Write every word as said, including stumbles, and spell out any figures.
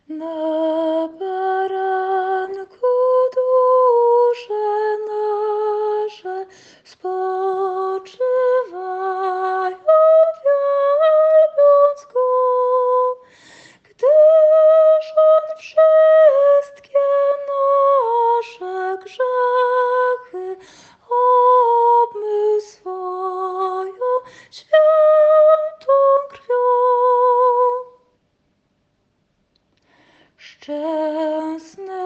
Na baranku dusze nasze spoczywają, wielbiąc Go, gdyż On wszystkie nasze grzechy obmył swoją świętą krwią. Szczęsne